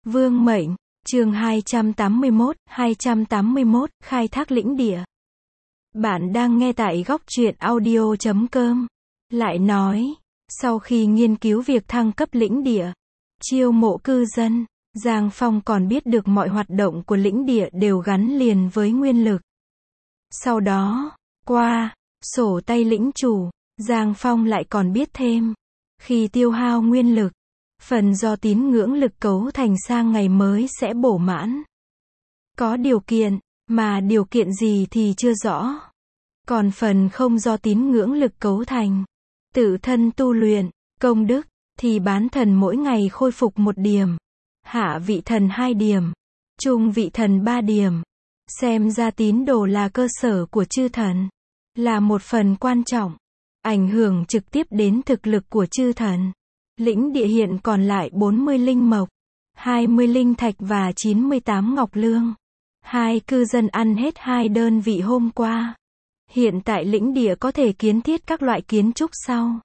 Vương mệnh, chương 281, khai thác lĩnh địa. Bạn đang nghe tại góc truyện audio.com. Lại nói, sau khi nghiên cứu việc thăng cấp lĩnh địa, chiêu mộ cư dân, Giang Phong còn biết được mọi hoạt động của lĩnh địa đều gắn liền với nguyên lực. Sau đó, qua sổ tay lĩnh chủ, Giang Phong lại còn biết thêm, khi tiêu hao nguyên lực, phần do tín ngưỡng lực cấu thành sang ngày mới sẽ bổ mãn. Có điều kiện, mà điều kiện gì thì chưa rõ. Còn phần không do tín ngưỡng lực cấu thành, tự thân tu luyện, công đức, thì bán thần mỗi ngày khôi phục 1 điểm, hạ vị thần 2 điểm, trung vị thần 3 điểm. Xem ra tín đồ là cơ sở của chư thần, là một phần quan trọng, ảnh hưởng trực tiếp đến thực lực của chư thần. Lĩnh địa hiện còn lại 40 linh mộc, 20 linh thạch và 98 ngọc lương. 2 cư dân ăn hết 2 đơn vị hôm qua. Hiện tại lĩnh địa có thể kiến thiết các loại kiến trúc sau.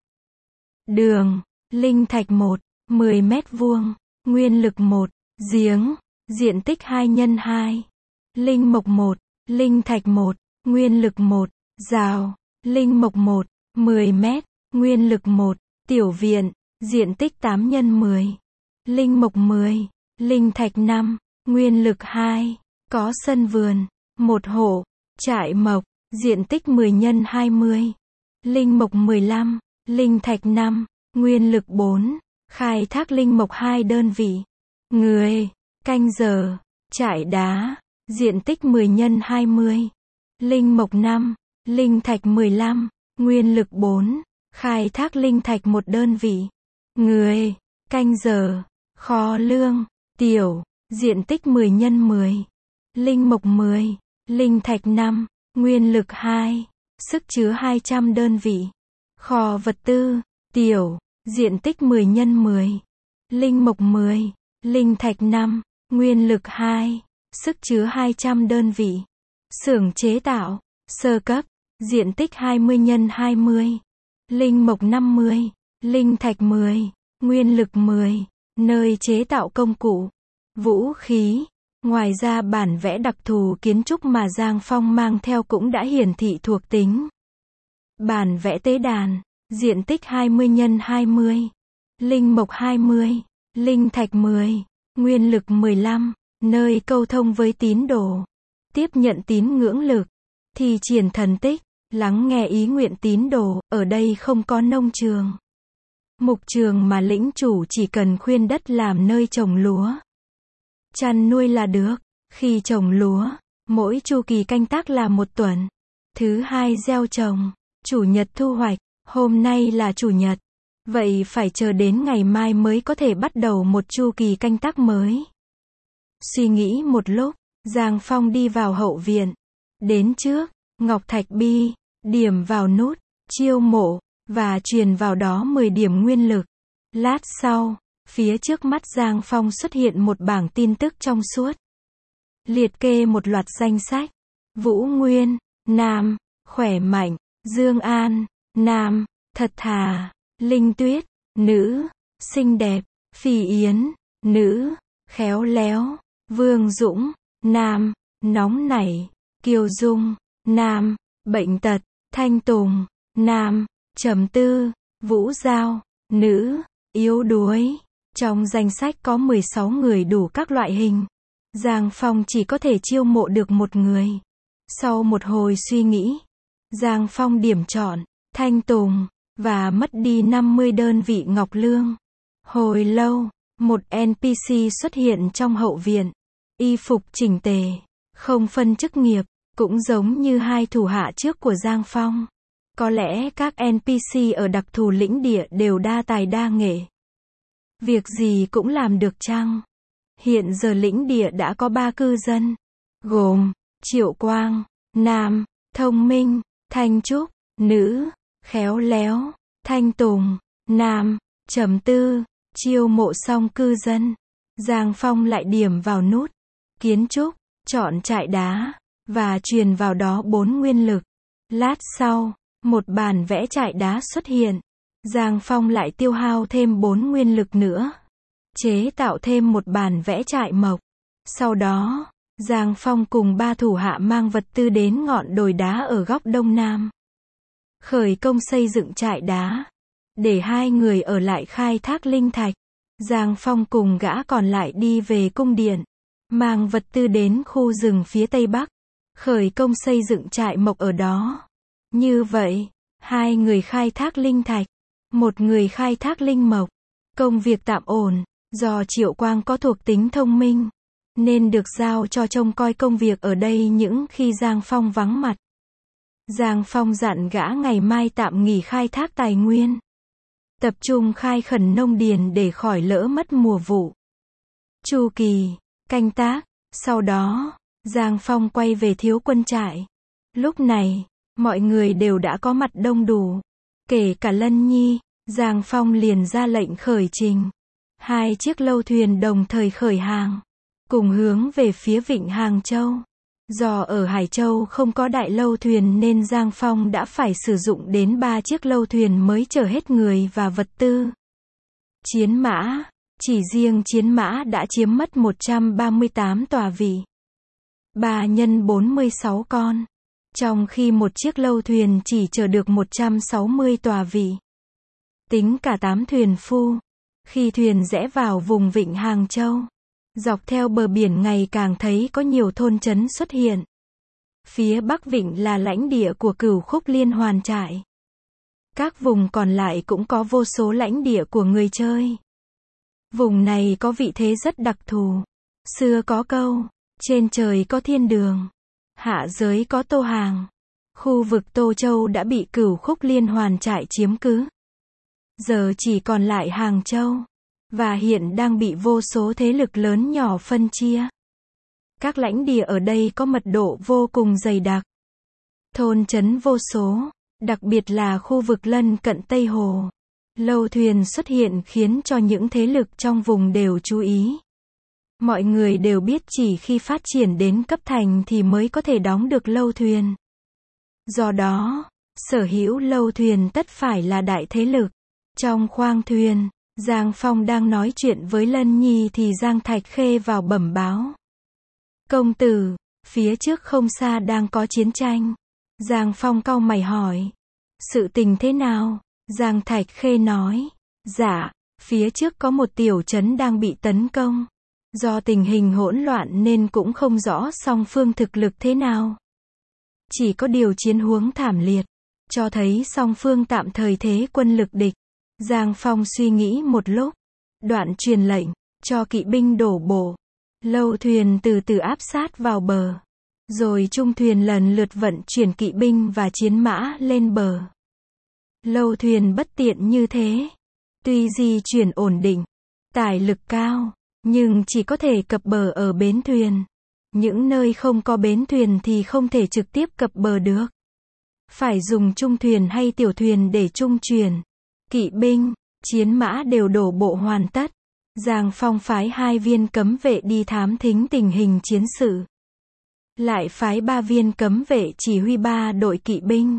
Đường, linh thạch 1, 10 mét vuông, nguyên lực 1, giếng, diện tích 2 x 2. Linh mộc 1, linh thạch 1, nguyên lực 1, rào, linh mộc 1, 10 mét, nguyên lực 1, tiểu viện, diện tích 8 x 10. Linh mộc 10, linh thạch 5, nguyên lực 2, có sân vườn, 1 hộ, trại mộc, diện tích 10 x 20. Linh mộc 15, linh thạch 5, nguyên lực 4, khai thác linh mộc 2 đơn vị. Người, canh giờ, trại đá, diện tích 10 x 20. Linh mộc 5, linh thạch 15, nguyên lực 4, khai thác linh thạch 1 đơn vị. Người, canh giờ, kho lương, tiểu, diện tích 10 x 10. Linh mộc 10, linh thạch 5, nguyên lực 2, sức chứa 200 đơn vị. Kho vật tư, tiểu, diện tích 10 x 10. Linh mộc 10, linh thạch 5, nguyên lực 2, sức chứa 200 đơn vị. Xưởng chế tạo, sơ cấp, diện tích 20 x 20. Linh mộc 50, linh thạch 10, nguyên lực 10, nơi chế tạo công cụ, vũ khí. Ngoài ra bản vẽ đặc thù kiến trúc mà Giang Phong mang theo cũng đã hiển thị thuộc tính. Bản vẽ tế đàn, diện tích 20 x 20. Linh mộc 20, linh thạch 10, nguyên lực 15, nơi câu thông với tín đồ, tiếp nhận tín ngưỡng lực, thi triển thần tích, lắng nghe ý nguyện tín đồ. Ở đây không có nông trường, mục trường mà lĩnh chủ chỉ cần khuyên đất làm nơi trồng lúa, chăn nuôi là được. Khi trồng lúa, mỗi chu kỳ canh tác là 1 tuần. Thứ hai gieo trồng, chủ nhật thu hoạch. Hôm nay là chủ nhật, vậy phải chờ đến ngày mai mới có thể bắt đầu một chu kỳ canh tác mới. Suy nghĩ một lúc, Giang Phong đi vào hậu viện. Đến trước, ngọc thạch bi, điểm vào nút chiêu mộ, và truyền vào đó 10 điểm nguyên lực. Lát sau, phía trước mắt Giang Phong xuất hiện một bảng tin tức trong suốt, liệt kê một loạt danh sách. Vũ Nguyên, nam, khỏe mạnh. Dương An, nam, thật thà. Linh Tuyết, nữ, xinh đẹp. Phi Yến, nữ, khéo léo. Vương Dũng, nam, nóng nảy. Kiều Dung, nam, bệnh tật. Thanh Tùng, nam, trầm tư. Vũ Giao, nữ, yếu đuối. Trong danh sách có 16 người đủ các loại hình. Giang Phong chỉ có thể chiêu mộ được 1 người. Sau một hồi suy nghĩ, Giang Phong điểm chọn Thanh Tùng, và mất đi 50 đơn vị ngọc lương. Hồi lâu, một NPC xuất hiện trong hậu viện. Y phục chỉnh tề, không phân chức nghiệp, cũng giống như 2 thủ hạ trước của Giang Phong. Có lẽ các NPC ở đặc thù lĩnh địa đều đa tài đa nghệ. Việc gì cũng làm được chăng? Hiện giờ lĩnh địa đã có 3 cư dân, gồm Triệu Quang, nam, thông minh. Thanh Trúc, nữ, khéo léo. Thanh Tùng, nam, trầm tư. Chiêu mộ xong cư dân, Giang Phong lại điểm vào nút kiến trúc, chọn trại đá, và truyền vào đó 4 nguyên lực. Lát sau, một bản vẽ trại đá xuất hiện. Giang Phong lại tiêu hao thêm 4 nguyên lực nữa. chế tạo thêm một bản vẽ trại mộc. Sau đó, Giang Phong cùng 3 thủ hạ mang vật tư đến ngọn đồi đá ở góc đông nam. Khởi công xây dựng trại đá, để 2 người ở lại khai thác linh thạch. Giang Phong cùng gã còn lại đi về cung điện, mang vật tư đến khu rừng phía tây bắc, khởi công xây dựng trại mộc ở đó. Như vậy, 2 người khai thác linh thạch, 1 người khai thác linh mộc. Công việc tạm ổn, do Triệu Quang có thuộc tính thông minh, nên được giao cho trông coi công việc ở đây những khi Giang Phong vắng mặt. Giang Phong dặn gã ngày mai tạm nghỉ khai thác tài nguyên, tập trung khai khẩn nông điền để khỏi lỡ mất mùa vụ. Chu kỳ canh tác. Sau đó, Giang Phong quay về thiếu quân trại. Lúc này, mọi người đều đã có mặt đông đủ, kể cả Lân Nhi. Giang Phong liền ra lệnh khởi trình. 2 chiếc lâu thuyền đồng thời khởi hàng, cùng hướng về phía vịnh Hàng Châu. Do ở Hải Châu không có đại lâu thuyền nên Giang Phong đã phải sử dụng đến 3 chiếc lâu thuyền mới chở hết người và vật tư. Chiến mã. Chỉ riêng chiến mã đã chiếm mất 138 tòa vị. 3 x 46 con. Trong khi một chiếc lâu thuyền chỉ chở được 160 tòa vị. Tính cả 8 thuyền phu. Khi thuyền rẽ vào vùng vịnh Hàng Châu, dọc theo bờ biển ngày càng thấy có nhiều thôn trấn xuất hiện. Phía Bắc Vịnh là lãnh địa của Cửu Khúc Liên Hoàn trại. Các vùng còn lại cũng có vô số lãnh địa của người chơi. Vùng này có vị thế rất đặc thù. Xưa có câu, trên trời có thiên đường, hạ giới có Tô Hàng. Khu vực Tô Châu đã bị Cửu Khúc Liên Hoàn trại chiếm cứ. Giờ chỉ còn lại Hàng Châu, và hiện đang bị vô số thế lực lớn nhỏ phân chia. Các lãnh địa ở đây có mật độ vô cùng dày đặc. Thôn trấn vô số, đặc biệt là khu vực lân cận Tây Hồ. Lâu thuyền xuất hiện khiến cho những thế lực trong vùng đều chú ý. Mọi người đều biết chỉ khi phát triển đến cấp thành thì mới có thể đóng được lâu thuyền. Do đó, sở hữu lâu thuyền tất phải là đại thế lực. Trong khoang thuyền, Giang Phong đang nói chuyện với Lân Nhi thì Giang Thạch Khê vào bẩm báo. Công tử, phía trước không xa đang có chiến tranh. Giang Phong cau mày hỏi. Sự tình thế nào? Giang Thạch Khê nói. Dạ, phía trước có một tiểu trấn đang bị tấn công. Do tình hình hỗn loạn nên cũng không rõ song phương thực lực thế nào. Chỉ có điều chiến huống thảm liệt, cho thấy song phương tạm thời thế quân lực địch. Giang Phong suy nghĩ một lúc, đoạn truyền lệnh, cho kỵ binh đổ bộ. Lâu thuyền từ từ áp sát vào bờ. Rồi trung thuyền lần lượt vận chuyển kỵ binh và chiến mã lên bờ. Lâu thuyền bất tiện như thế. Tuy di chuyển ổn định, tải lực cao, nhưng chỉ có thể cập bờ ở bến thuyền. Những nơi không có bến thuyền thì không thể trực tiếp cập bờ được. Phải dùng trung thuyền hay tiểu thuyền để trung chuyển. Kỵ binh, chiến mã đều đổ bộ hoàn tất. Giang Phong phái 2 viên cấm vệ đi thám thính tình hình chiến sự. Lại phái 3 viên cấm vệ chỉ huy 3 đội kỵ binh.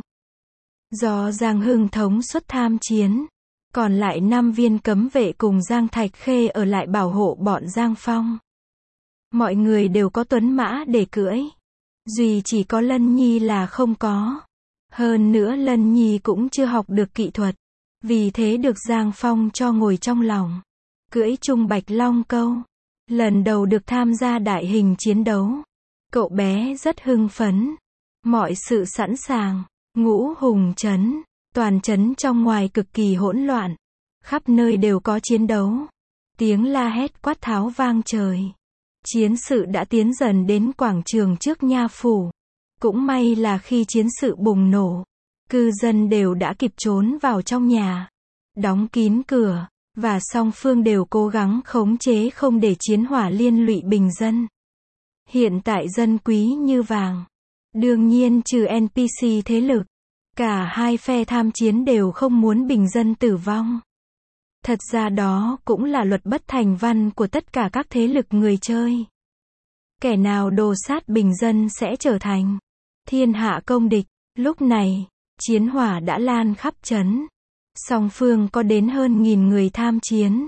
Do Giang Hưng thống suất tham chiến, còn lại 5 viên cấm vệ cùng Giang Thạch Khê ở lại bảo hộ bọn Giang Phong. Mọi người đều có tuấn mã để cưỡi. Duy chỉ có Lân Nhi là không có. Hơn nữa Lân Nhi cũng chưa học được kỹ thuật. Vì thế được Giang Phong cho ngồi trong lòng. Cưỡi Trung Bạch Long Câu. Lần đầu được tham gia đại hình chiến đấu. Cậu bé rất hưng phấn. Mọi sự sẵn sàng. Ngũ Hùng trấn. Toàn trấn trong ngoài cực kỳ hỗn loạn. Khắp nơi đều có chiến đấu. Tiếng la hét quát tháo vang trời. Chiến sự đã tiến dần đến quảng trường trước nha phủ. Cũng may là khi chiến sự bùng nổ, cư dân đều đã kịp trốn vào trong nhà, đóng kín cửa, và song phương đều cố gắng khống chế không để chiến hỏa liên lụy bình dân. Hiện tại dân quý như vàng. Đương nhiên trừ NPC thế lực, cả hai phe tham chiến đều không muốn bình dân tử vong. Thật ra đó cũng là luật bất thành văn của tất cả các thế lực người chơi. Kẻ nào đồ sát bình dân sẽ trở thành thiên hạ công địch. Lúc này, chiến hỏa đã lan khắp trấn. Song phương có đến hơn 1000 người tham chiến.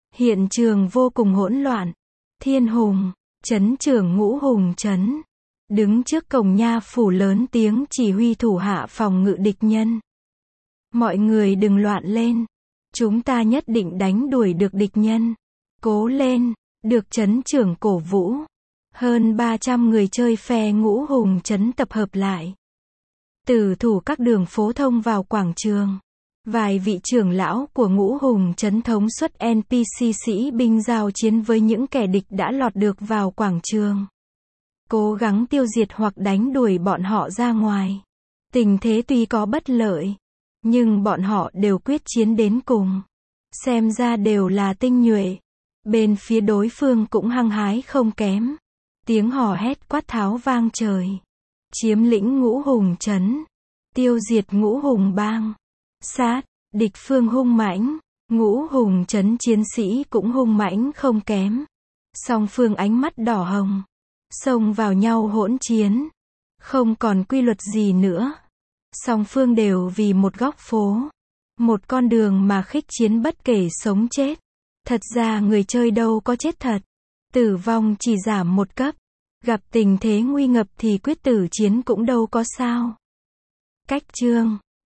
Hiện trường vô cùng hỗn loạn. Thiên Hùng, trấn trưởng Ngũ Hùng trấn, đứng trước cổng nha phủ lớn tiếng chỉ huy thủ hạ phòng ngự địch nhân. Mọi người đừng loạn lên. Chúng ta nhất định đánh đuổi được địch nhân. Cố lên, được trấn trưởng cổ vũ. Hơn 300 người chơi phe Ngũ Hùng trấn tập hợp lại. Tử thủ các đường phố thông vào quảng trường. Vài vị trưởng lão của Ngũ Hùng trấn thống suất NPC sĩ binh giao chiến với những kẻ địch đã lọt được vào quảng trường. Cố gắng tiêu diệt hoặc đánh đuổi bọn họ ra ngoài. Tình thế tuy có bất lợi, nhưng bọn họ đều quyết chiến đến cùng. Xem ra đều là tinh nhuệ. Bên phía đối phương cũng hăng hái không kém. Tiếng hò hét quát tháo vang trời. Chiếm lĩnh Ngũ Hùng trấn. Tiêu diệt Ngũ Hùng bang. Sát, địch phương hung mãnh. Ngũ Hùng trấn chiến sĩ cũng hung mãnh không kém. Song phương ánh mắt đỏ hồng. Xông vào nhau hỗn chiến. Không còn quy luật gì nữa. Song phương đều vì một góc phố, một con đường mà khích chiến bất kể sống chết. Thật ra người chơi đâu có chết thật. Tử vong chỉ giảm một cấp. Gặp tình thế nguy ngập thì quyết tử chiến cũng đâu có sao. Cách chương